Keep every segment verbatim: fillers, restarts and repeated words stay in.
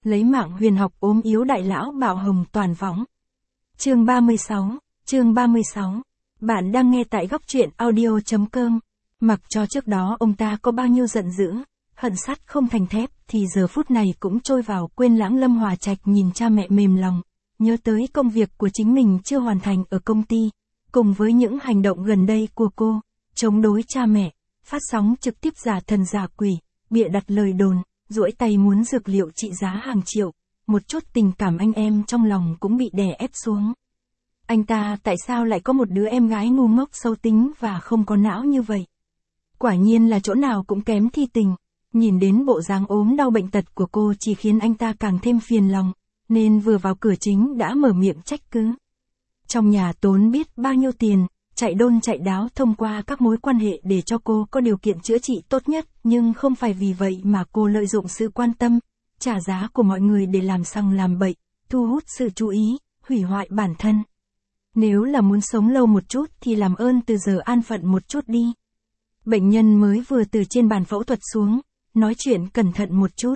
lấy mạng huyền học ốm yếu đại lão Bảo Hồng toàn võng. Chương ba mươi sáu, chương ba mươi sáu. Bạn đang nghe tại góc truyện audio chấm com. Mặc cho trước đó ông ta có bao nhiêu giận dữ, hận sắt không thành thép, thì giờ phút này cũng trôi vào quên lãng. Lâm Hòa Trạch nhìn cha mẹ mềm lòng, nhớ tới công việc của chính mình chưa hoàn thành ở công ty, cùng với những hành động gần đây của cô, chống đối cha mẹ, phát sóng trực tiếp giả thần giả quỷ, bịa đặt lời đồn, duỗi tay muốn dược liệu trị giá hàng triệu, một chút tình cảm anh em trong lòng cũng bị đè ép xuống. Anh ta tại sao lại có một đứa em gái ngu ngốc xấu tính và không có não như vậy? Quả nhiên là chỗ nào cũng kém thi tình. Nhìn đến bộ dáng ốm đau bệnh tật của cô chỉ khiến anh ta càng thêm phiền lòng, nên vừa vào cửa chính đã mở miệng trách cứ. Trong nhà tốn biết bao nhiêu tiền, chạy đôn chạy đáo thông qua các mối quan hệ để cho cô có điều kiện chữa trị tốt nhất, nhưng không phải vì vậy mà cô lợi dụng sự quan tâm, trả giá của mọi người để làm sằng làm bậy, thu hút sự chú ý, hủy hoại bản thân. Nếu là muốn sống lâu một chút thì làm ơn từ giờ an phận một chút đi. Bệnh nhân mới vừa từ trên bàn phẫu thuật xuống, nói chuyện cẩn thận một chút.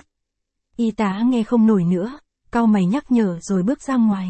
Y tá nghe không nổi nữa, cau mày nhắc nhở rồi bước ra ngoài.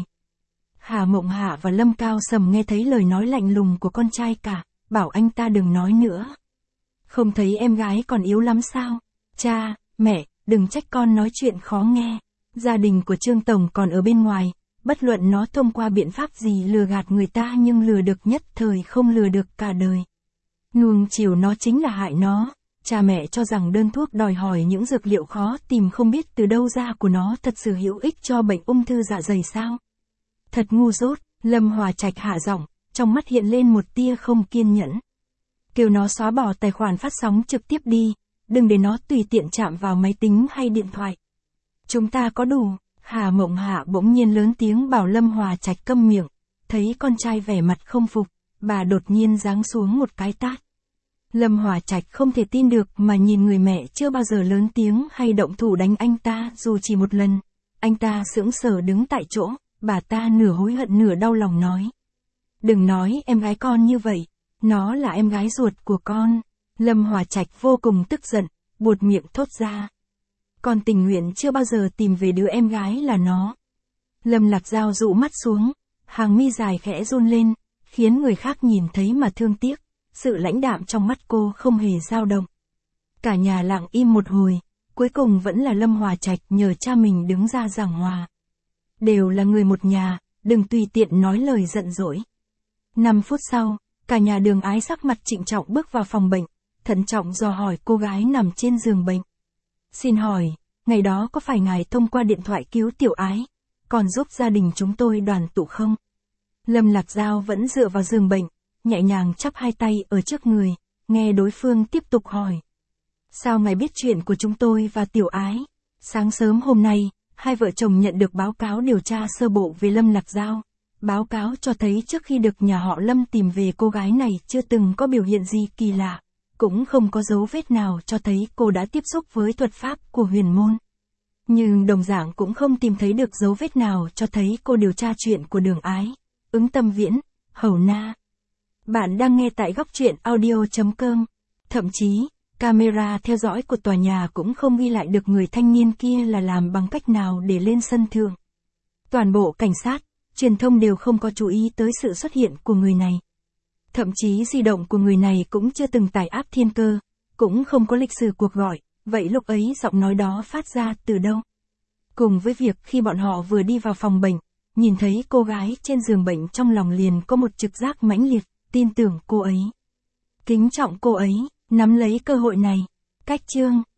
Hà Mộng Hạ và Lâm Cao Sầm nghe thấy lời nói lạnh lùng của con trai cả, bảo anh ta đừng nói nữa. Không thấy em gái còn yếu lắm sao? Cha, mẹ, đừng trách con nói chuyện khó nghe. Gia đình của Trương Tổng còn ở bên ngoài, bất luận nó thông qua biện pháp gì lừa gạt người ta nhưng lừa được nhất thời không lừa được cả đời. Nuông chiều nó chính là hại nó. Cha mẹ cho rằng đơn thuốc đòi hỏi những dược liệu khó tìm không biết từ đâu ra của nó thật sự hữu ích cho bệnh ung thư dạ dày sao? Thật ngu dốt. Lâm Hòa Trạch hạ giọng, trong mắt hiện lên một tia không kiên nhẫn. Kêu nó xóa bỏ tài khoản phát sóng trực tiếp đi, đừng để nó tùy tiện chạm vào máy tính hay điện thoại. Chúng ta có đủ. Hà Mộng Hạ bỗng nhiên lớn tiếng bảo Lâm Hòa Trạch câm miệng, thấy con trai vẻ mặt không phục, bà đột nhiên giáng xuống một cái tát. Lâm Hòa Trạch không thể tin được mà nhìn người mẹ chưa bao giờ lớn tiếng hay động thủ đánh anh ta dù chỉ một lần. Anh ta sững sờ đứng tại chỗ, bà ta nửa hối hận nửa đau lòng nói. Đừng nói em gái con như vậy, nó là em gái ruột của con. Lâm Hòa Trạch vô cùng tức giận, buột miệng thốt ra. Con tình nguyện chưa bao giờ tìm về đứa em gái là nó. Lâm Lạc Giao dụ mắt xuống, hàng mi dài khẽ run lên, khiến người khác nhìn thấy mà thương tiếc. Sự lãnh đạm trong mắt cô không hề dao động. Cả nhà lặng im một hồi, cuối cùng vẫn là Lâm Hòa Trạch nhờ cha mình đứng ra giảng hòa. Đều là người một nhà, đừng tùy tiện nói lời giận dỗi. Năm phút sau, cả nhà Đường Ái sắc mặt trịnh trọng bước vào phòng bệnh, thận trọng dò hỏi cô gái nằm trên giường bệnh. Xin hỏi, ngày đó có phải ngài thông qua điện thoại cứu Tiểu Ái, còn giúp gia đình chúng tôi đoàn tụ không? Lâm Lạc Giao vẫn dựa vào giường bệnh, nhẹ nhàng chắp hai tay ở trước người, nghe đối phương tiếp tục hỏi. Sao ngài biết chuyện của chúng tôi và Tiểu Ái? Sáng sớm hôm nay, hai vợ chồng nhận được báo cáo điều tra sơ bộ về Lâm Lạc Giao. Báo cáo cho thấy trước khi được nhà họ Lâm tìm về cô gái này chưa từng có biểu hiện gì kỳ lạ, cũng không có dấu vết nào cho thấy cô đã tiếp xúc với thuật pháp của huyền môn. Nhưng đồng dạng cũng không tìm thấy được dấu vết nào cho thấy cô điều tra chuyện của Đường Ái, Ứng Tâm Viễn, Hầu Na. Bạn đang nghe tại góc truyện audio chấm com. Thậm chí, camera theo dõi của tòa nhà cũng không ghi lại được người thanh niên kia là làm bằng cách nào để lên sân thượng. Toàn bộ cảnh sát, truyền thông đều không có chú ý tới sự xuất hiện của người này. Thậm chí di động của người này cũng chưa từng tải app thiên cơ, cũng không có lịch sử cuộc gọi, vậy lúc ấy giọng nói đó phát ra từ đâu? Cùng với việc khi bọn họ vừa đi vào phòng bệnh, nhìn thấy cô gái trên giường bệnh trong lòng liền có một trực giác mãnh liệt, tin tưởng cô ấy. Kính trọng cô ấy, nắm lấy cơ hội này. Cách chương